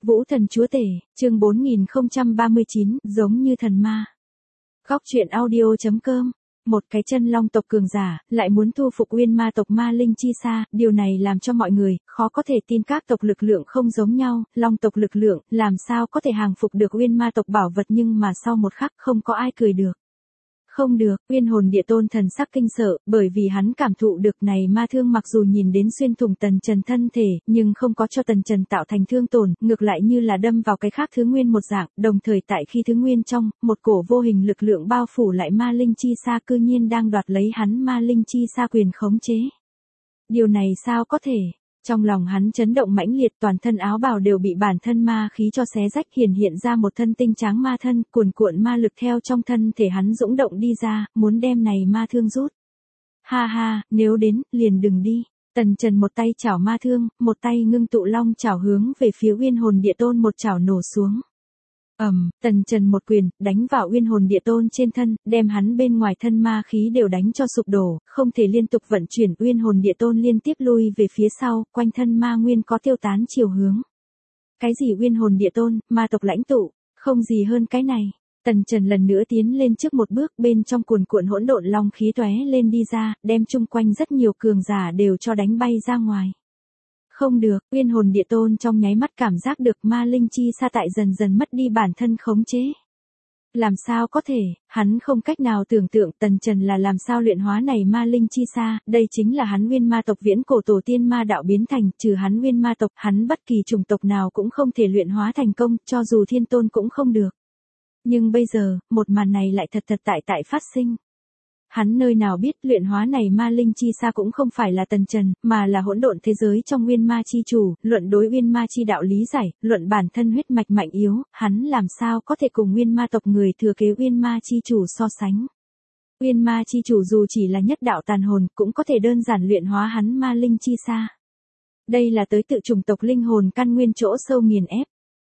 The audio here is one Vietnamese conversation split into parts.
Vũ thần chúa tể, chương 4039, giống như thần ma. Góc truyện audio.com. Một cái chân long tộc cường giả, lại muốn thu phục uyên ma tộc ma linh chi sa, điều này làm cho mọi người, khó có thể tin các tộc lực lượng không giống nhau, long tộc lực lượng, làm sao có thể hàng phục được uyên ma tộc bảo vật nhưng mà sau một khắc không có ai cười được. Không được, uyên hồn địa tôn thần sắc kinh sợ, bởi vì hắn cảm thụ được này ma thương mặc dù nhìn đến xuyên thủng tần trần thân thể, nhưng không có cho tần trần tạo thành thương tổn, ngược lại như là đâm vào cái khác thứ nguyên một dạng, đồng thời tại khi thứ nguyên trong, một cổ vô hình lực lượng bao phủ lại ma linh chi sa cư nhiên đang đoạt lấy hắn ma linh chi sa quyền khống chế. Điều này sao có thể? Trong lòng hắn chấn động mãnh liệt, toàn thân áo bào đều bị bản thân ma khí cho xé rách, hiện ra một thân tinh tráng ma thân, cuồn cuộn ma lực theo trong thân thể hắn dũng động đi ra, muốn đem này ma thương rút. Ha ha, nếu đến, liền đừng đi. Tần Trần một tay chảo ma thương, một tay ngưng tụ long chảo hướng về phía uyên hồn địa tôn một chảo nổ xuống. Tần Trần một quyền, đánh vào uyên hồn địa tôn trên thân, đem hắn bên ngoài thân ma khí đều đánh cho sụp đổ, không thể liên tục vận chuyển, uyên hồn địa tôn liên tiếp lui về phía sau, quanh thân ma nguyên có tiêu tán chiều hướng. Cái gì uyên hồn địa tôn, ma tộc lãnh tụ, không gì hơn cái này. Tần Trần lần nữa tiến lên trước một bước, bên trong cuồn cuộn hỗn độn long khí tóe lên đi ra, đem chung quanh rất nhiều cường giả đều cho đánh bay ra ngoài. Không được, uyên hồn địa tôn trong nháy mắt cảm giác được ma linh chi sa tại dần dần mất đi bản thân khống chế. Làm sao có thể, hắn không cách nào tưởng tượng Tần Trần là làm sao luyện hóa này ma linh chi sa, đây chính là hắn uyên ma tộc viễn cổ tổ tiên ma đạo biến thành, trừ hắn uyên ma tộc, hắn bất kỳ chủng tộc nào cũng không thể luyện hóa thành công, cho dù thiên tôn cũng không được. Nhưng bây giờ, một màn này lại thật tại phát sinh. Hắn nơi nào biết luyện hóa này ma linh chi sa cũng không phải là Tần Trần, mà là hỗn độn thế giới trong uyên ma chi chủ, luận đối uyên ma chi đạo lý giải, luận bản thân huyết mạch mạnh yếu, hắn làm sao có thể cùng uyên ma tộc người thừa kế uyên ma chi chủ so sánh. Uyên ma chi chủ dù chỉ là nhất đạo tàn hồn, cũng có thể đơn giản luyện hóa hắn ma linh chi sa. Đây là tới tự chủng tộc linh hồn căn nguyên chỗ sâu nghiền ép.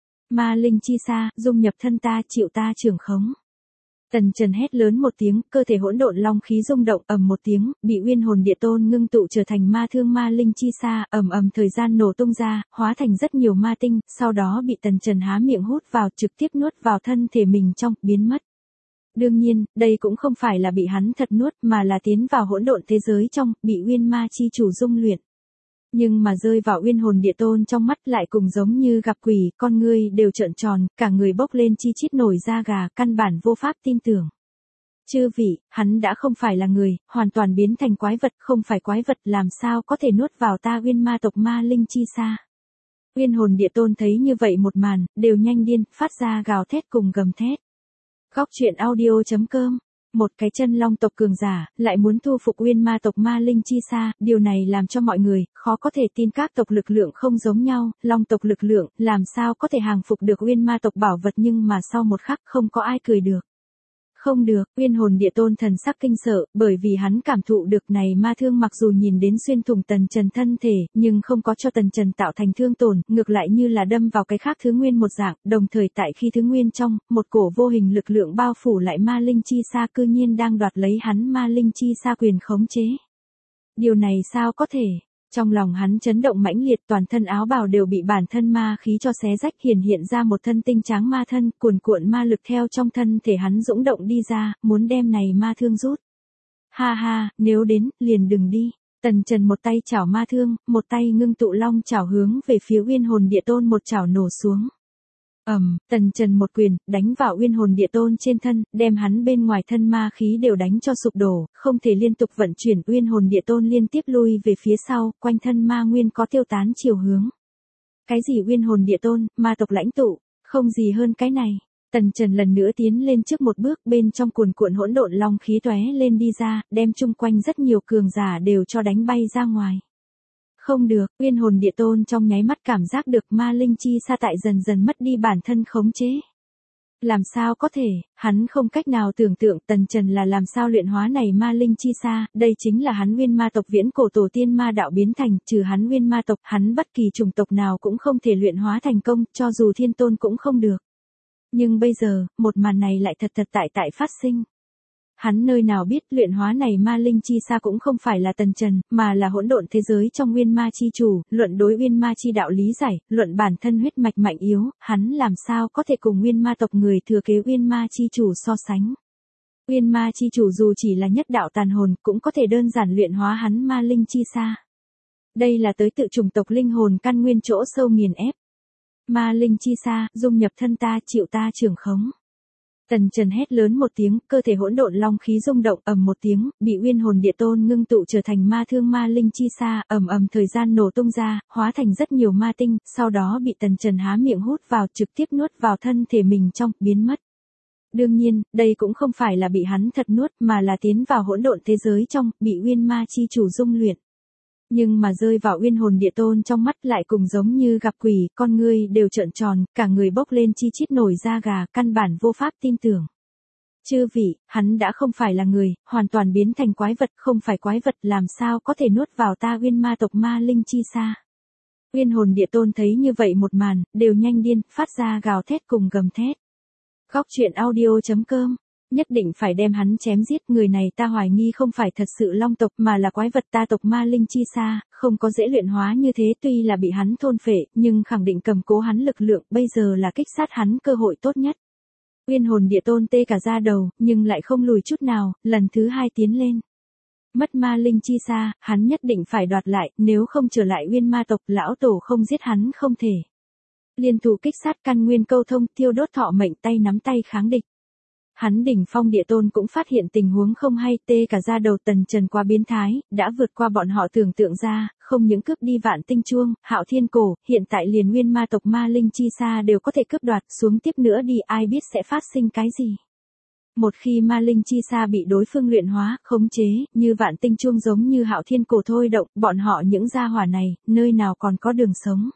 Ma linh chi sa, dung nhập thân ta, chịu ta trưởng khống. Tần Trần hét lớn một tiếng, cơ thể hỗn độn long khí rung động, một tiếng, bị uyên hồn địa tôn ngưng tụ trở thành ma thương ma linh chi sa, thời gian nổ tung ra, hóa thành rất nhiều ma tinh, sau đó bị Tần Trần há miệng hút vào, trực tiếp nuốt vào thân thể mình trong, biến mất. Đương nhiên, đây cũng không phải là bị hắn thật nuốt, mà là tiến vào hỗn độn thế giới trong, bị uyên ma chi chủ dung luyện. Nhưng mà rơi vào uyên hồn địa tôn trong mắt lại cùng giống như gặp quỷ, con ngươi đều trợn tròn, cả người bốc lên chi chít nổi da gà, căn bản vô pháp tin tưởng. Chư vị, hắn đã không phải là người, hoàn toàn biến thành quái vật, không phải quái vật làm sao có thể nuốt vào ta uyên ma tộc ma linh chi sa. Uyên hồn địa tôn thấy như vậy một màn, đều nhanh điên, phát ra gào thét cùng gầm thét. Góc truyện audio.com. Một cái chân long tộc cường giả, lại muốn thu phục uyên ma tộc ma linh chi sa, điều này làm cho mọi người, khó có thể tin các tộc lực lượng không giống nhau, long tộc lực lượng, làm sao có thể hàng phục được uyên ma tộc bảo vật nhưng mà sau một khắc không có ai cười được. Không được, uyên hồn địa tôn thần sắc kinh sợ, bởi vì hắn cảm thụ được này ma thương mặc dù nhìn đến xuyên thủng tần trần thân thể, nhưng không có cho tần trần tạo thành thương tổn, ngược lại như là đâm vào cái khác thứ nguyên một dạng, đồng thời tại khi thứ nguyên trong, một cổ vô hình lực lượng bao phủ lại ma linh chi sa cư nhiên đang đoạt lấy hắn ma linh chi sa quyền khống chế. Điều này sao có thể? Trong lòng hắn chấn động mãnh liệt, toàn thân áo bào đều bị bản thân ma khí cho xé rách, hiện ra một thân tinh tráng ma thân, cuồn cuộn ma lực theo trong thân thể hắn dũng động đi ra, muốn đem này ma thương rút. Ha ha, nếu đến, liền đừng đi. Tần Trần một tay chảo ma thương, một tay ngưng tụ long chảo hướng về phía uyên hồn địa tôn một chảo nổ xuống. Tần Trần một quyền, đánh vào uyên hồn địa tôn trên thân, đem hắn bên ngoài thân ma khí đều đánh cho sụp đổ, không thể liên tục vận chuyển, uyên hồn địa tôn liên tiếp lui về phía sau, quanh thân ma nguyên có tiêu tán chiều hướng. Cái gì uyên hồn địa tôn, ma tộc lãnh tụ, không gì hơn cái này. Tần Trần lần nữa tiến lên trước một bước, bên trong cuồn cuộn hỗn độn long khí tóe lên đi ra, đem chung quanh rất nhiều cường giả đều cho đánh bay ra ngoài. Không được, uyên hồn địa tôn trong nháy mắt cảm giác được ma linh chi sa tại dần dần mất đi bản thân khống chế. Làm sao có thể, hắn không cách nào tưởng tượng Tần Trần là làm sao luyện hóa này ma linh chi sa, đây chính là hắn uyên ma tộc viễn cổ tổ tiên ma đạo biến thành, trừ hắn uyên ma tộc, hắn bất kỳ chủng tộc nào cũng không thể luyện hóa thành công, cho dù thiên tôn cũng không được. Nhưng bây giờ, một màn này lại thật tại phát sinh. Hắn nơi nào biết luyện hóa này ma linh chi sa cũng không phải là tần trần, mà là hỗn độn thế giới trong uyên ma chi chủ, luận đối uyên ma chi đạo lý giải, luận bản thân huyết mạch mạnh yếu, hắn làm sao có thể cùng uyên ma tộc người thừa kế uyên ma chi chủ so sánh. Uyên ma chi chủ dù chỉ là nhất đạo tàn hồn, cũng có thể đơn giản luyện hóa hắn ma linh chi sa. Đây là tới tự chủng tộc linh hồn căn nguyên chỗ sâu nghiền ép. Ma linh chi sa, dung nhập thân ta, chịu ta trưởng khống. Tần Trần hét lớn một tiếng, cơ thể hỗn độn long khí rung động, ầm một tiếng, bị uyên hồn địa tôn ngưng tụ trở thành ma thương ma linh chi sa, ầm ầm thời gian nổ tung ra, hóa thành rất nhiều ma tinh, sau đó bị Tần Trần há miệng hút vào, trực tiếp nuốt vào thân thể mình trong, biến mất. Đương nhiên, đây cũng không phải là bị hắn thật nuốt, mà là tiến vào hỗn độn thế giới trong, bị uyên ma chi chủ dung luyện. Nhưng mà rơi vào uyên hồn địa tôn trong mắt lại cùng giống như gặp quỷ, con ngươi đều trợn tròn, cả người bốc lên chi chít nổi da gà, căn bản vô pháp tin tưởng. Chư vị, hắn đã không phải là người, hoàn toàn biến thành quái vật, không phải quái vật làm sao có thể nuốt vào ta uyên ma tộc ma linh chi sa. Uyên hồn địa tôn thấy như vậy một màn, đều nhanh điên, phát ra gào thét cùng gầm thét. Góc truyện audio.com, nhất định phải đem hắn chém giết, người này ta hoài nghi không phải thật sự long tộc mà là quái vật ta tộc ma linh chi sa, không có dễ luyện hóa như thế, tuy là bị hắn thôn phệ, nhưng khẳng định cầm cố hắn lực lượng, bây giờ là kích sát hắn cơ hội tốt nhất. Uyên hồn địa tôn tê cả da đầu, nhưng lại không lùi chút nào, lần thứ hai tiến lên. Mất ma linh chi sa, hắn nhất định phải đoạt lại, nếu không trở lại uyên ma tộc, lão tổ không giết hắn không thể. Liên thủ kích sát căn nguyên câu thông, tiêu đốt thọ mệnh, tay nắm tay kháng địch. Hắn đỉnh phong địa tôn cũng phát hiện tình huống không hay, tê cả da đầu. Tần Trần quá biến thái, đã vượt qua bọn họ tưởng tượng ra, không những cướp đi vạn tinh chuông, hạo thiên cổ, hiện tại liền nguyên ma tộc ma linh chi sa đều có thể cướp đoạt, xuống tiếp nữa đi ai biết sẽ phát sinh cái gì. Một khi ma linh chi sa bị đối phương luyện hóa, khống chế, như vạn tinh chuông giống như hạo thiên cổ thôi động, bọn họ những gia hỏa này, nơi nào còn có đường sống.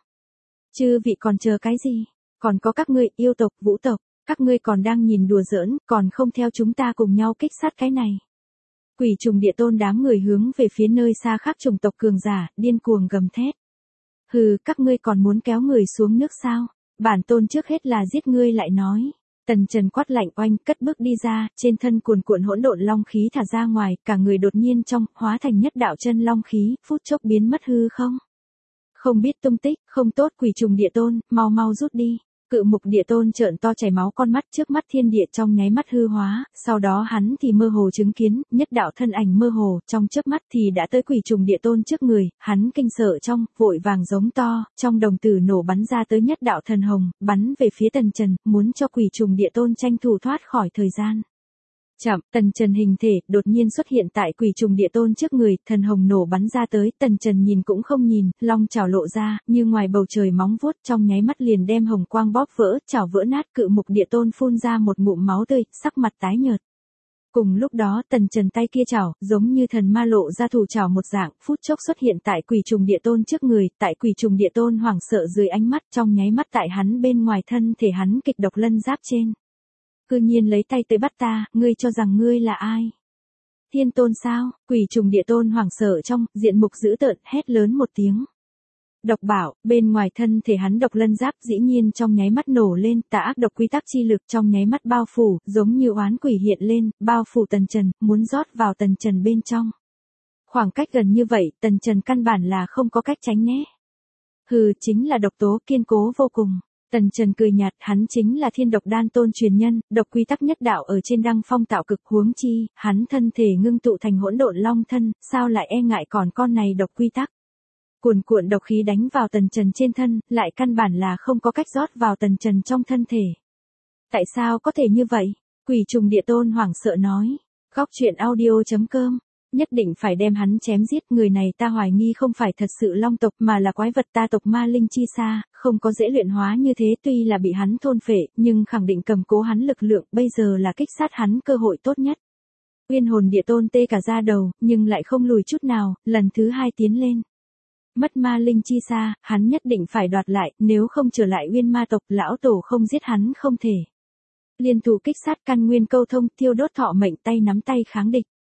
Chư vị còn chờ cái gì? Còn có các ngươi, yêu tộc, vũ tộc, các ngươi còn đang nhìn đùa giỡn, còn không theo chúng ta cùng nhau kích sát cái này. Quỷ trùng địa tôn đám người hướng về phía nơi xa khác chủng tộc cường giả, điên cuồng gầm thét. Hừ, các ngươi còn muốn kéo người xuống nước sao? Bản tôn trước hết là giết ngươi lại nói. Tần Trần quát lạnh oanh, cất bước đi ra, trên thân cuồn cuộn hỗn độn long khí thả ra ngoài, cả người đột nhiên trong, hóa thành nhất đạo chân long khí, phút chốc biến mất hư không. Không biết tung tích, không tốt. Quỷ trùng địa tôn, mau mau rút đi. Cự mục địa tôn trợn to chảy máu con mắt, trước mắt thiên địa trong nháy mắt hư hóa, sau đó hắn thì mơ hồ chứng kiến, nhất đạo thân ảnh mơ hồ, trong chớp mắt thì đã tới quỷ trùng địa tôn trước người, hắn kinh sợ trong, vội vàng giống to, trong đồng tử nổ bắn ra tới nhất đạo thần hồng, bắn về phía Tần Trần, muốn cho quỷ trùng địa tôn tranh thủ thoát khỏi thời gian. Chậm, Tần Trần hình thể đột nhiên xuất hiện tại quỷ trùng địa tôn trước người, thần hồng nổ bắn ra tới, Tần Trần nhìn cũng không nhìn, long chảo lộ ra, như ngoài bầu trời móng vuốt, trong nháy mắt liền đem hồng quang bóp vỡ, chảo vỡ nát. Cự mục địa tôn phun ra một ngụm máu tươi, sắc mặt tái nhợt. Cùng lúc đó Tần Trần tay kia chảo, giống như thần ma lộ ra thủ chảo một dạng, phút chốc xuất hiện tại quỷ trùng địa tôn trước người, tại quỷ trùng địa tôn hoảng sợ dưới ánh mắt, trong nháy mắt tại hắn bên ngoài thân thể hắn kịch độc lân giáp trên. Cư nhiên lấy tay tới bắt ta, ngươi cho rằng ngươi là ai? Thiên tôn sao? Quỷ trùng địa tôn hoảng sợ trong, diện mục dữ tợn, hét lớn một tiếng. Độc bảo, bên ngoài thân thể hắn độc lân giáp dĩ nhiên trong nháy mắt nổ lên, tà ác độc quy tắc chi lực trong nháy mắt bao phủ, giống như oán quỷ hiện lên, bao phủ Tần Trần, muốn rót vào Tần Trần bên trong. Khoảng cách gần như vậy, Tần Trần căn bản là không có cách tránh né. Hừ, chính là độc tố kiên cố vô cùng. Tần Trần cười nhạt, hắn chính là thiên độc đan tôn truyền nhân, độc quy tắc nhất đạo ở trên đăng phong tạo cực, huống chi, hắn thân thể ngưng tụ thành hỗn độn long thân, sao lại e ngại còn con này độc quy tắc. Cuồn cuộn độc khí đánh vào Tần Trần trên thân, lại căn bản là không có cách rót vào Tần Trần trong thân thể. Tại sao có thể như vậy? Quỷ trùng địa tôn hoảng sợ nói. Góc truyện audio.com, nhất định phải đem hắn chém giết, người này ta hoài nghi không phải thật sự long tộc mà là quái vật ta tộc ma linh chi sa, không có dễ luyện hóa như thế, tuy là bị hắn thôn phệ, nhưng khẳng định cầm cố hắn lực lượng, bây giờ là kích sát hắn cơ hội tốt nhất. Uyên hồn địa tôn tê cả da đầu, nhưng lại không lùi chút nào, lần thứ hai tiến lên. Mất ma linh chi sa, hắn nhất định phải đoạt lại, nếu không trở lại uyên ma tộc, lão tổ không giết hắn không thể. Liên thủ kích sát căn nguyên câu thông, tiêu đốt thọ mệnh, tay nắm tay kháng địch.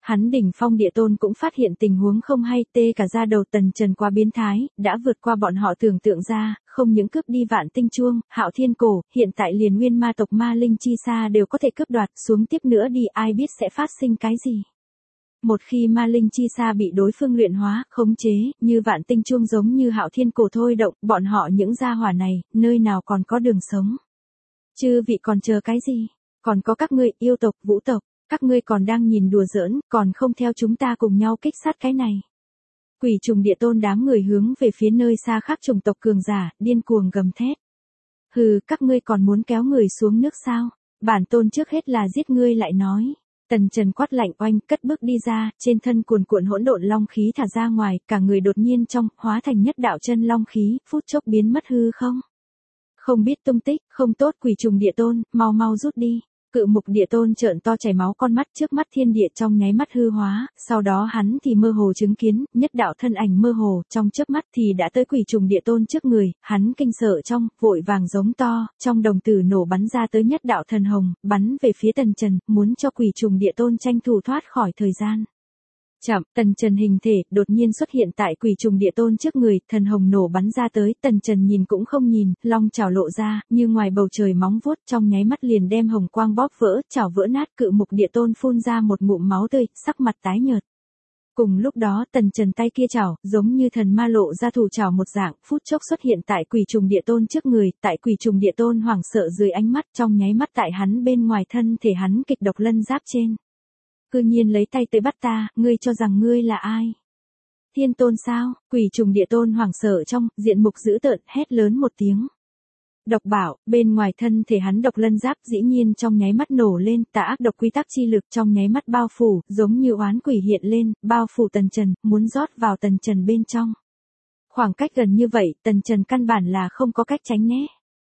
Hắn đỉnh phong địa tôn cũng phát hiện tình huống không hay, tê cả da đầu. Tần Trần quá biến thái, đã vượt qua bọn họ tưởng tượng ra, không những cướp đi Vạn Tinh Chuông, Hạo Thiên Cổ, hiện tại liền nguyên ma tộc Ma Linh Chi Sa đều có thể cướp đoạt, xuống tiếp nữa đi ai biết sẽ phát sinh cái gì. Một khi Ma Linh Chi Sa bị đối phương luyện hóa, khống chế, như Vạn Tinh Chuông giống như Hạo Thiên Cổ thôi động, bọn họ những gia hỏa này, nơi nào còn có đường sống. Chư vị còn chờ cái gì? Còn có các ngươi, yêu tộc, vũ tộc, các ngươi còn đang nhìn đùa giỡn, còn không theo chúng ta cùng nhau kích sát cái này. Quỷ trùng địa tôn đám người hướng về phía nơi xa khác chủng tộc cường giả, điên cuồng gầm thét. Hừ, các ngươi còn muốn kéo người xuống nước sao? Bản tôn trước hết là giết ngươi lại nói. Tần Trần quát lạnh oanh, cất bước đi ra, trên thân cuồn cuộn hỗn độn long khí thả ra ngoài, cả người đột nhiên trong, hóa thành nhất đạo chân long khí, phút chốc biến mất hư không. Không biết tung tích, không tốt. Quỷ trùng địa tôn, mau rút đi. Cự mục địa tôn trợn to chảy máu con mắt, trước mắt thiên địa trong nháy mắt hư hóa, sau đó hắn thì mơ hồ chứng kiến, nhất đạo thân ảnh mơ hồ, trong chớp mắt thì đã tới quỷ trùng địa tôn trước người, hắn kinh sợ trong, vội vàng giống to, trong đồng tử nổ bắn ra tới nhất đạo thần hồng, bắn về phía Tần Trần, muốn cho quỷ trùng địa tôn tranh thủ thoát khỏi thời gian. Chậm, Tần Trần hình thể đột nhiên xuất hiện tại quỷ trùng địa tôn trước người, thần hồng nổ bắn ra tới, Tần Trần nhìn cũng không nhìn, long chảo lộ ra, như ngoài bầu trời móng vuốt, trong nháy mắt liền đem hồng quang bóp vỡ, chảo vỡ nát. Cự mục địa tôn phun ra một ngụm máu tươi, sắc mặt tái nhợt. Cùng lúc đó Tần Trần tay kia chảo, giống như thần ma lộ ra thủ chảo một dạng, phút chốc xuất hiện tại quỷ trùng địa tôn trước người, tại quỷ trùng địa tôn hoảng sợ dưới ánh mắt, trong nháy mắt tại hắn bên ngoài thân thể hắn kịch độc lân giáp trên. Cư nhiên lấy tay tới bắt ta, ngươi cho rằng ngươi là ai? Thiên tôn sao? Quỷ trùng địa tôn hoảng sợ trong, diện mục dữ tợn, hét lớn một tiếng. Độc bảo, bên ngoài thân thể hắn độc lân giáp dĩ nhiên trong nháy mắt nổ lên, tà ác độc quy tắc chi lực trong nháy mắt bao phủ, giống như oán quỷ hiện lên, bao phủ Tần Trần, muốn rót vào Tần Trần bên trong. Khoảng cách gần như vậy, Tần Trần căn bản là không có cách tránh né.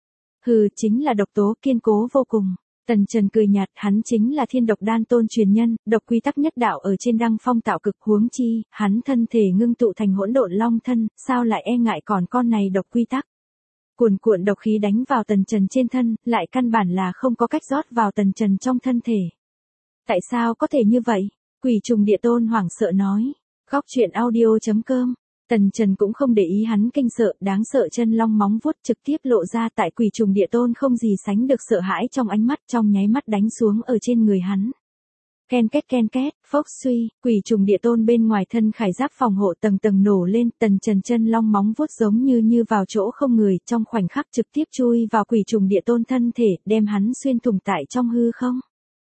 Hừ, chính là độc tố kiên cố vô cùng. Tần Trần cười nhạt, hắn chính là Thiên Độc Đan tôn truyền nhân, độc quy tắc nhất đạo ở trên đăng phong tạo cực, huống chi, hắn thân thể ngưng tụ thành hỗn độn long thân, sao lại e ngại còn con này độc quy tắc. Cuồn cuộn độc khí đánh vào Tần Trần trên thân, lại căn bản là không có cách rót vào Tần Trần trong thân thể. Tại sao có thể như vậy? Quỷ trùng địa tôn hoảng sợ nói. Góc truyện audio.com. Tần Trần cũng không để ý hắn kinh sợ, đáng sợ chân long móng vuốt trực tiếp lộ ra tại quỷ trùng địa tôn không gì sánh được sợ hãi trong ánh mắt, trong nháy mắt đánh xuống ở trên người hắn. Ken két, phốc suy, quỷ trùng địa tôn bên ngoài thân khải giáp phòng hộ tầng tầng nổ lên, Tần Trần chân long móng vuốt giống như vào chỗ không người, trong khoảnh khắc trực tiếp chui vào quỷ trùng địa tôn thân thể, đem hắn xuyên thủng tại trong hư không.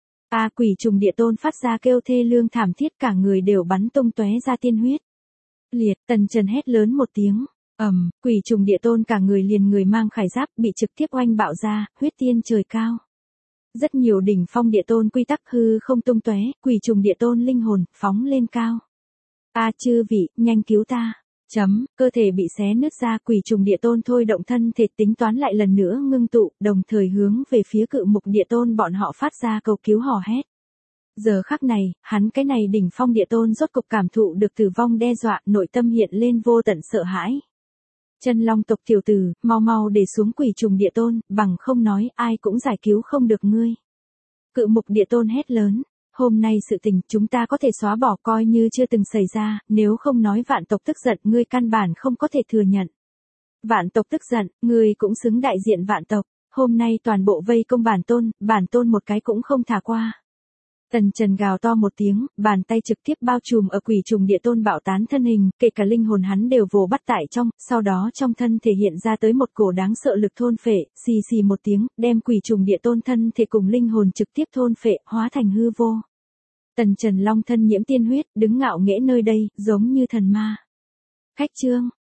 Quỷ trùng địa tôn phát ra kêu thê lương thảm thiết, cả người đều bắn tung tóe ra tiên huyết. Liệt, Tần Trần hét lớn một tiếng, quỷ trùng địa tôn cả người liền người mang khải giáp bị trực tiếp oanh bạo ra, huyết tiên trời cao. Rất nhiều đỉnh phong địa tôn quy tắc hư không tung tóe, quỷ trùng địa tôn linh hồn phóng lên cao. Chư vị, nhanh cứu ta. Cơ thể bị xé nứt ra, quỷ trùng địa tôn thôi động thân thể tính toán lại lần nữa ngưng tụ, đồng thời hướng về phía cự mục địa tôn bọn họ phát ra cầu cứu hò hét. Giờ khắc này, hắn cái này đỉnh phong địa tôn rốt cục cảm thụ được tử vong đe dọa, nội tâm hiện lên vô tận sợ hãi. Chân long tộc tiểu tử, mau để xuống quỷ trùng địa tôn, bằng không nói ai cũng giải cứu không được ngươi. Cự mục địa tôn hét lớn, hôm nay sự tình chúng ta có thể xóa bỏ coi như chưa từng xảy ra, nếu không nói vạn tộc tức giận ngươi căn bản không có thể thừa nhận. Vạn tộc tức giận, ngươi cũng xứng đại diện vạn tộc, hôm nay toàn bộ vây công bản tôn một cái cũng không thả qua. Tần Trần gào to một tiếng, bàn tay trực tiếp bao trùm ở quỷ trùng địa tôn bạo tán thân hình, kể cả linh hồn hắn đều vồ bắt tại trong, sau đó trong thân thể hiện ra tới một cổ đáng sợ lực thôn phệ, xì một tiếng, đem quỷ trùng địa tôn thân thể cùng linh hồn trực tiếp thôn phệ, hóa thành hư vô. Tần Trần long thân nhiễm tiên huyết, đứng ngạo nghễ nơi đây, giống như thần ma. Khách chương